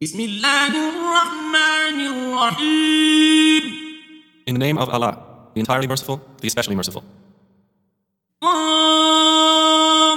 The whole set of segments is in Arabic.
بسم الله الرحمن الرحيم. In the name of Allah, the entirely merciful, the especially merciful. قاف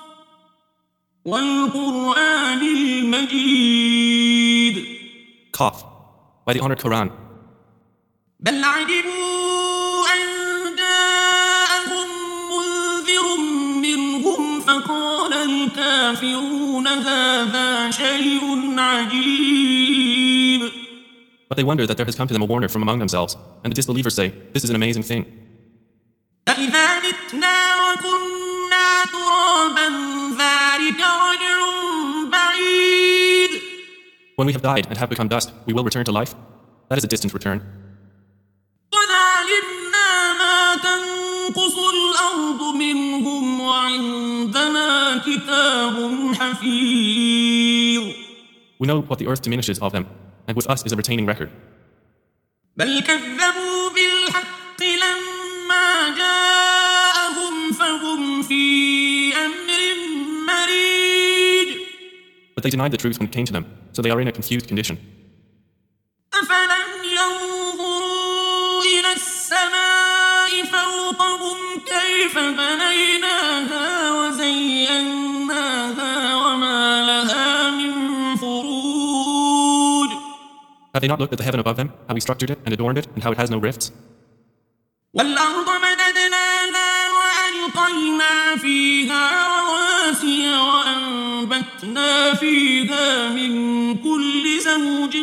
والقرآن المجيد. Qaf, by the honored Quran. بل عجبوا أن جاءهم منذر منهم فقال الكافرون هذا شيء عجيب. But they wonder that there has come to them a warner from among themselves, and the disbelievers say, this is an amazing thing. أَإِذَا مِتْنَا وَكُنَّا تُرَابًا ذَلِكَ رَجْعٌ بَعِيدٌ. When we have died and have become dust, we will return to life. That is a distant return. قَدْ عَلِمْنَا مَا تَنقُصُ الْأَرْضُ مِنْهُمْ وَعِندَنَا كِتَابٌ حَفِيظٌ. We know what the earth diminishes of them, and with us is a retaining record. بَلْ كَذَّبُوا بِالْحَقِّ لَمَّا جَاءَهُمْ فَهُمْ فِي أَمْرٍ مَّرِيجٍ. But they denied the truth when it came to them, so they are in a confused condition. أَفَلَمْ يَنظُرُوا إِلَى السَّمَاءِ فَوْقَهُمْ كَيْفَ بَنَيْنَاهَا وَزَيَّنَّاهَا وَمَا لَهَا مِن فُرُوجٍ. Have they not looked at the heaven above them, how we structured it and adorned it, and how it has no rifts? وَالْأَرْضَ مَدَدْنَاهَا وَأَلْقَيْنَا فِيهَا رَوَاسِيَ وَأَنبَتْنَا فِيهَا مِن كُلِّ زَوْجٍ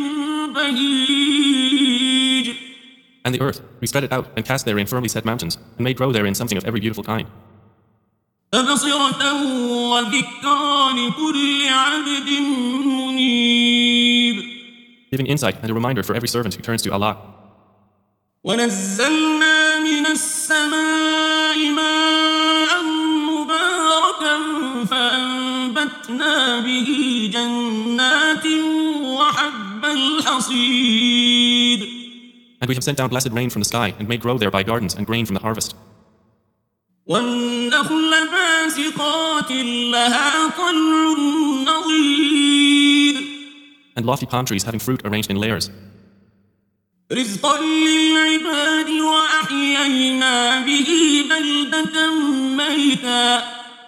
بَهِيجٍ. And the earth, we spread it out and cast therein firmly set mountains, and made grow therein something of every beautiful kind. تَبْصِرَةً وَذِكْرَىٰ لِكُلِّ عَبْدٍ مُّنِيبٍ. Giving insight and a reminder for every servant who turns to Allah. وَنَزَّلْنَا مِنَ السَّمَاءِ مَاءً مُبَارَكًا فَأَنبَتْنَا بِهِ جَنَّاتٍ وَحَبَّ الْحَصِيدِ. And we have sent down blessed rain from the sky, and made grow thereby gardens and grain from the harvest. وَالنَّخْلَ بَاسِقَاتٍ لَهَا طَلْعٌ نَضِيدٌ. And lofty palm trees having fruit arranged in layers. رِزْقًا لِلْعِبَادِ وَأَحْيَيْنَا بِهِ بَلْدَةً مَيْتًا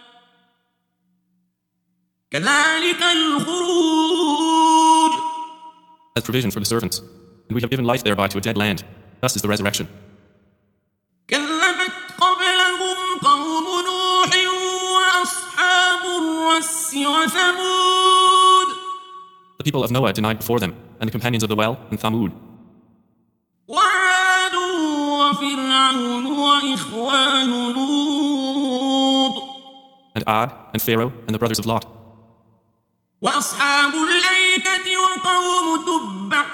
كَذَلِكَ الْخُرُوجُ. As provision for the servants. And we have given life thereby to a dead land. Thus is the resurrection. كَذَّبَتْ قَبْلَهُمْ قَوْمُ نُوحٍ وَأَصْحَابُ الرَّسِّ وَثَمُودُ. The people of Noah denied before them, and the companions of the well, and Thamud. وَعَادٌ وَفِرْعَوْنُ وَإِخْوَانُ لُوطٍ. And Ad, and Pharaoh, and the brothers of Lot. وَأَصْحَابُ الْأَيْكَةِ وَقَوْمُ تُبَّعٍ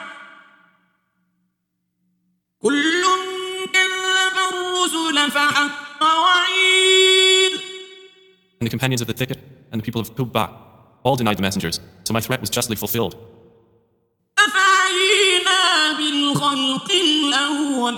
كُلٌّ كَذَّبَ الرُّسُلَ فَحَقَّ وَعِيدِ. And the companions of the thicket, and the people of Tubba, all denied the messengers, so my threat was justly fulfilled. أَفَعَيِينَا بِالْخَلْقِ الْأَوَّلِ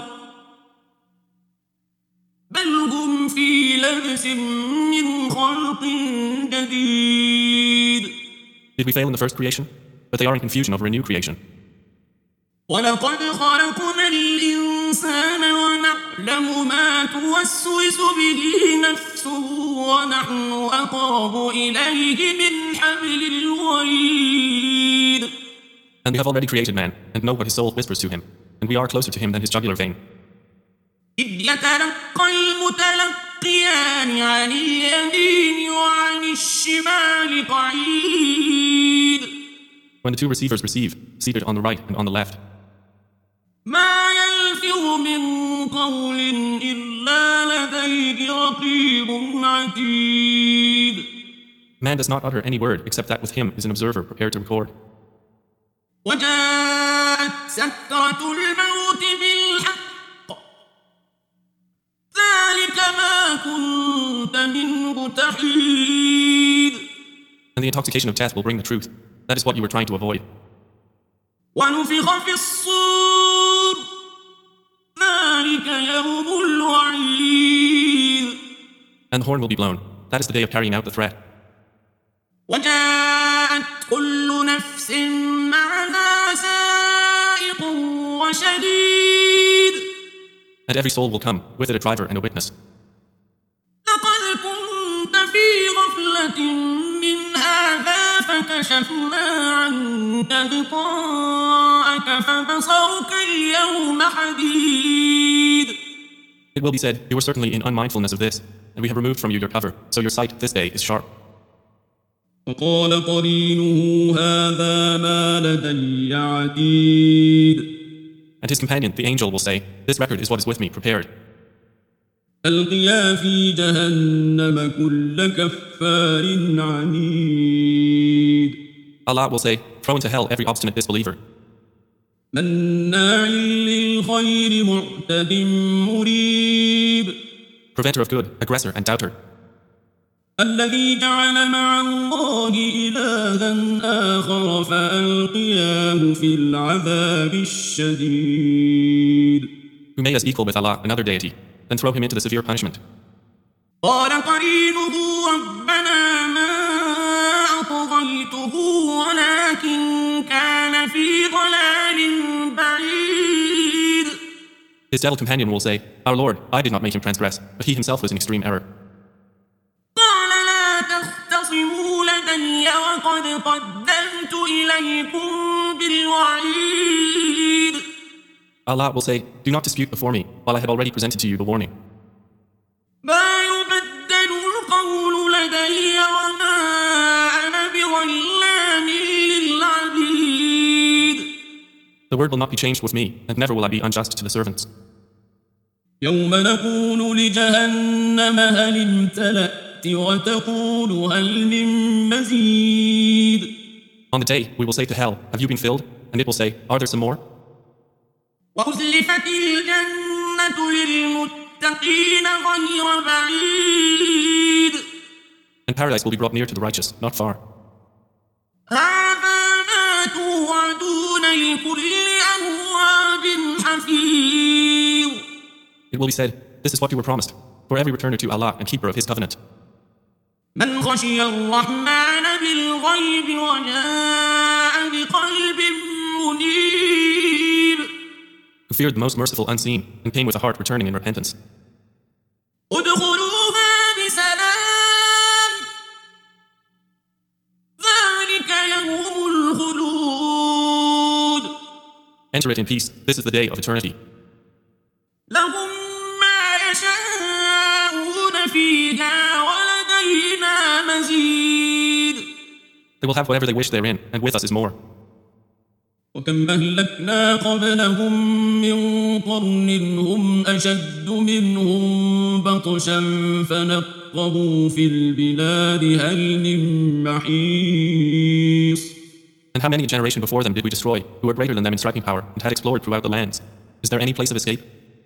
بَلْ هُمْ فِي لَبْسٍ مِّنْ خَلْقٍ جَدِيدٍ. Did we fail in the first creation? But they are in confusion over a new creation. وَلَقَدْ خَلَقْنَا الْإِنسَانَ وَنَعْلَمُ مَا تُوَسْوِسُ بِهِ نَفْسُهُ وَنَحْنُ أَقْرَبُ إِلَيْهِ مِنْ حَبْلِ الْوَرِيدِ. And we have already created man, and know what his soul whispers to him, and we are closer to him than his jugular vein. إِذْ يَتَلَقَّى الْمُتَلَقِّيَانِ عَنِ الْيَمِينِ وَعَنِ الشِّمَالِ قَعِيدٌ. When the two receivers receive, seated on the right and on the left. مَا يَلْفِظُ مِنْ قَوْلٍ إِلَّا لَدَيْهِ رَقِيبٌ عَتِيدٌ. Man does not utter any word except that with him is an observer prepared to record. وَجَاءَتْ سَكْرَةُ الْمَوْتِ بِالْحَقِّ ذَلِكَ مَا كُنْتَ مِنْهُ تَحِيدُ. And the intoxication of death will bring the truth. That is what you were trying to avoid. وَنُفِخَ فِي الصُّورِ ذَلِكَ يَوْمُ الْوَعِيدِ. And the horn will be blown. That is the day of carrying out the threat. وَجَاءَتْ كُلُّ نَفْسٍ مَعَهَا وشديد And every soul will come, with it a driver and a witness. لقد كنت في غفلة من هذا فكشفنا عنك غطاءك فبصرك اليوم حديد. It will be said, you were certainly in unmindfulness of this, and we have removed from you your cover, so your sight this day is sharp. وقال قرينه هذا ما لدي عتيد. And his companion, the angel, will say, this record is what is with me, prepared. ألقيا في جهنم كل كفار عنيد. Allah will say, throw into hell every obstinate disbeliever, مناع للخير معتد مريب. preventer of good, aggressor and doubter, الذي جعل مع الله إلها آخر فألقياه في العذاب الشديد. who made us equal with Allah, another deity, then throw him into the severe punishment. قال قرينه ربنا ما أطغيته ولكن كان في ضلال بعيد. His devil companion will say, our Lord, I did not make him transgress, but he himself was in extreme error. قال لا تختصموا لدي وقد قدمت إليكم بالوعيد. Allah will say, do not dispute before me, while I had already presented to you the warning. ما يبدل القول لدي وما أنا بظلام للعبيد. The word will not be changed with me, and never will I be unjust to the servants. يوم نقول لجهنم هل امتلأت وتقول هل من مزيد. On the day, we will say to hell, have you been filled? And it will say, are there some more? وأزلفت الجنة للمتقين غير بعيد. And paradise will be brought near to the righteous, not far. هذا ما توعدون لكل أواب حفيظ. It will be said, this is what you were promised, for every returner to Allah and keeper of his covenant, من خشي الرحمن بالغيب وجاء بقلب منيب. who feared the most merciful unseen, and came with a heart returning in repentance. ادخلوها بسلام ذلك يوم الخلود. Enter it in peace, this is the day of eternity. لهم ما يشاءون فيها ولدينا مزيد. They will have whatever they wish therein, and with us is more. وكم أهلكنا قبلهم من قرن هم أشد منهم بطشا فنقبوا في البلاد هل من محيص. And how many a generation before them did we destroy, who were greater than them in striking power, and had explored throughout the lands? Is there any place of escape?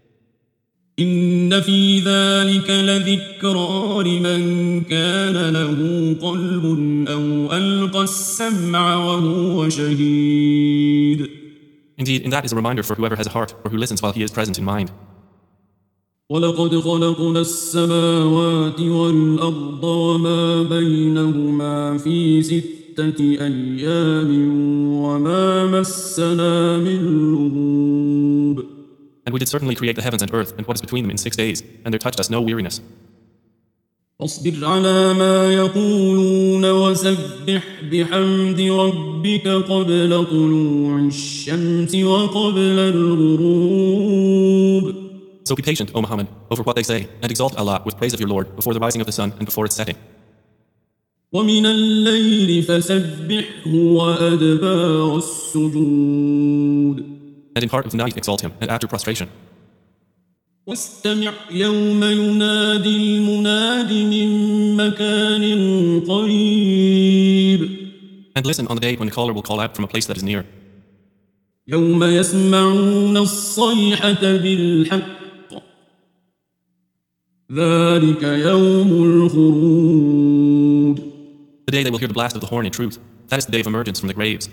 إن في ذلك لذكرى لمن كان له قلب أو ألقى السمع وهو شهيد. Indeed, in that is a reminder for whoever has a heart, or who listens while he is present in mind. ولقد خلقنا السماوات والأرض وما بينهما في 6 أيام وما مسنا من لغوب. And we did certainly create the heavens and earth, and what is between them in 6 days, and there touched us no weariness. فاصبر على ما يقولون وسبح بحمد ربك قبل طلوع الشمس وقبل الغروب. So be patient, O Muhammad, over what they say, and exalt Allah with praise of your Lord before the rising of the sun and before its setting. ومن الليل فسبحه وأدبار السجود. And in part of the night exalt him, and after prostration. واستمع يوم ينادي المناد من مكان قريب. And listen on the day when the caller will call out from a place that is near. يوم يسمعون الصيحة بالحق ذلك يوم الخروج. The day they will hear the blast of the horn in truth. That is the day of emergence from the graves.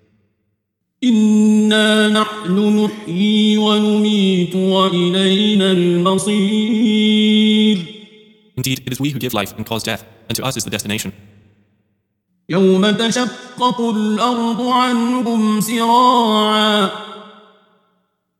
إنا نحن نحيي ونميت وإلينا المصير. Indeed, it is we who give life and cause death, and to us is the destination. يوم تشقق الأرض عنهم سراعا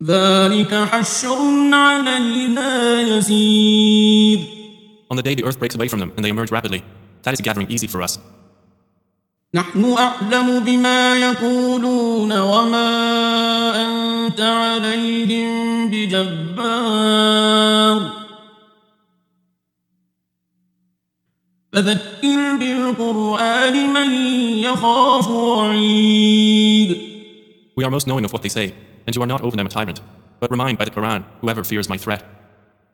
ذلك حشر علينا يسير. On the day the earth breaks away from them and they emerge rapidly, that is a gathering easy for us. نحن أعلم بما يقولون وما أنت عليهم بجبار فذكر بالقرآن من يخاف وعيد. We are most knowing of what they say, and you are not over them a tyrant, but remind by the Quran whoever fears my threat.